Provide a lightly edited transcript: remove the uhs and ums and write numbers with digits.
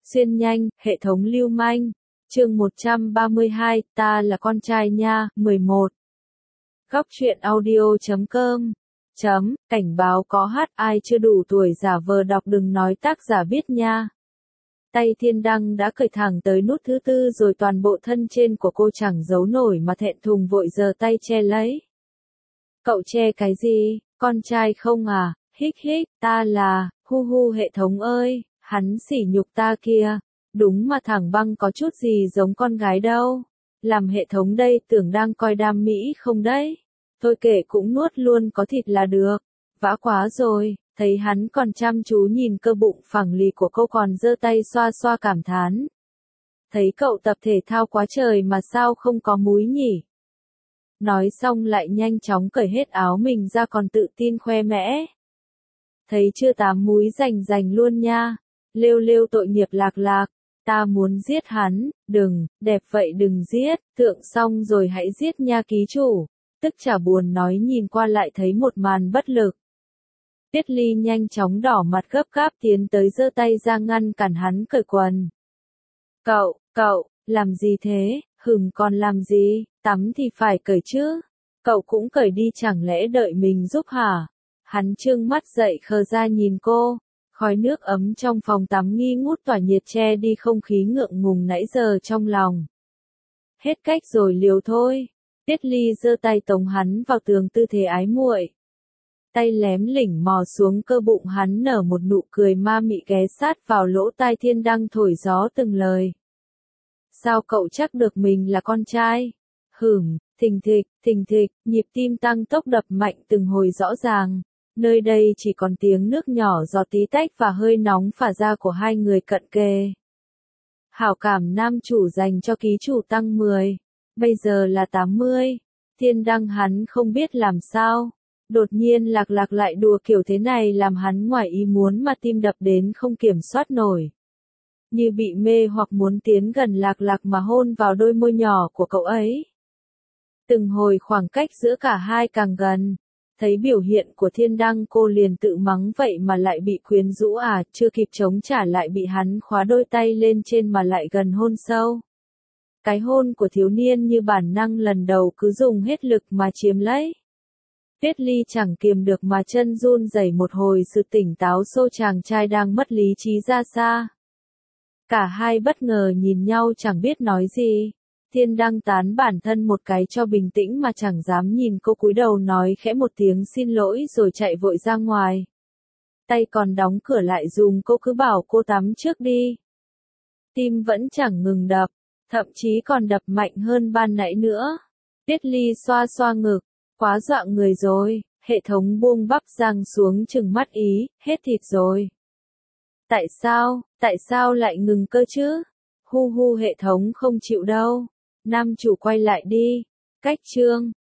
Xuyên nhanh, hệ thống lưu manh. Chương 132, ta là con trai nha, 11. Góc truyện audio.com. Cảnh báo có hát ai chưa đủ tuổi giả vờ đọc đừng nói tác giả viết nha. Tay Thiên Đăng đã cởi thẳng tới nút thứ tư rồi toàn bộ thân trên của cô chẳng giấu nổi mà thẹn thùng vội giơ tay che lấy. Cậu che cái gì, con trai không à, hích hích, ta là, hu hu hệ thống ơi, hắn sỉ nhục ta kia. Đúng mà thằng Băng có chút gì giống con gái đâu. Làm hệ thống đây tưởng đang coi đam mỹ không đấy. Thôi kệ cũng nuốt luôn có thịt là được. Vã quá rồi, thấy hắn còn chăm chú nhìn cơ bụng phẳng lì của cô còn giơ tay xoa xoa cảm thán. Thấy cậu tập thể thao quá trời mà sao không có múi nhỉ? Nói xong lại nhanh chóng cởi hết áo mình ra còn tự tin khoe mẽ. Thấy chưa 8 múi rành luôn nha. Lêu lêu tội nghiệp lạc lạc. Ta muốn giết hắn, đừng, đẹp vậy đừng giết, tượng xong rồi hãy giết nha ký chủ. Tức chả buồn nói nhìn qua lại thấy một màn bất lực. Tiết Ly nhanh chóng đỏ mặt gấp gáp tiến tới giơ tay ra ngăn cản hắn cởi quần. Cậu, làm gì thế, hửng còn làm gì, tắm thì phải cởi chứ. Cậu cũng cởi đi chẳng lẽ đợi mình giúp hả? Hắn trương mắt dậy khờ ra nhìn cô. Khói nước ấm trong phòng tắm nghi ngút tỏa nhiệt che đi không khí ngượng ngùng nãy giờ trong lòng. Hết cách rồi liều thôi. Tiết Ly giơ tay tống hắn vào tường tư thế ái muội. Tay lém lỉnh mò xuống cơ bụng hắn nở một nụ cười ma mị ghé sát vào lỗ tai Thiên Đăng thổi gió từng lời. Sao cậu chắc được mình là con trai? Thình thịch, nhịp tim tăng tốc đập mạnh từng hồi rõ ràng. Nơi đây chỉ còn tiếng nước nhỏ giọt tí tách và hơi nóng phả ra của hai người cận kề. Hảo cảm nam chủ dành cho ký chủ tăng 10. Bây giờ là 80. Thiên Đăng hắn không biết làm sao. Đột nhiên lạc lạc lại đùa kiểu thế này làm hắn ngoài ý muốn mà tim đập đến không kiểm soát nổi. Như bị mê hoặc muốn tiến gần lạc lạc mà hôn vào đôi môi nhỏ của cậu ấy. Từng hồi khoảng cách giữa cả hai càng gần. Thấy biểu hiện của Thiên Đăng cô liền tự mắng vậy mà lại bị quyến rũ à, chưa kịp chống trả lại bị hắn khóa đôi tay lên trên mà lại gần hôn sâu. Cái hôn của thiếu niên như bản năng lần đầu cứ dùng hết lực mà chiếm lấy. Tiết Ly chẳng kiềm được mà chân run rẩy một hồi sự tỉnh táo xô chàng trai đang mất lý trí ra xa. Cả hai bất ngờ nhìn nhau chẳng biết nói gì. Thiên Đăng tán bản thân một cái cho bình tĩnh mà chẳng dám nhìn cô cúi đầu nói khẽ một tiếng xin lỗi rồi chạy vội ra ngoài. Tay còn đóng cửa lại dùng cô cứ bảo cô tắm trước đi. Tim vẫn chẳng ngừng đập, thậm chí còn đập mạnh hơn ban nãy nữa. Tiết Ly xoa xoa ngực, quá dọa người rồi, hệ thống buông bắp răng xuống trừng mắt ý, hết thịt rồi. Tại sao lại ngừng cơ chứ? Hu hu hệ thống không chịu đâu. Nam chủ quay lại đi. Cách chương.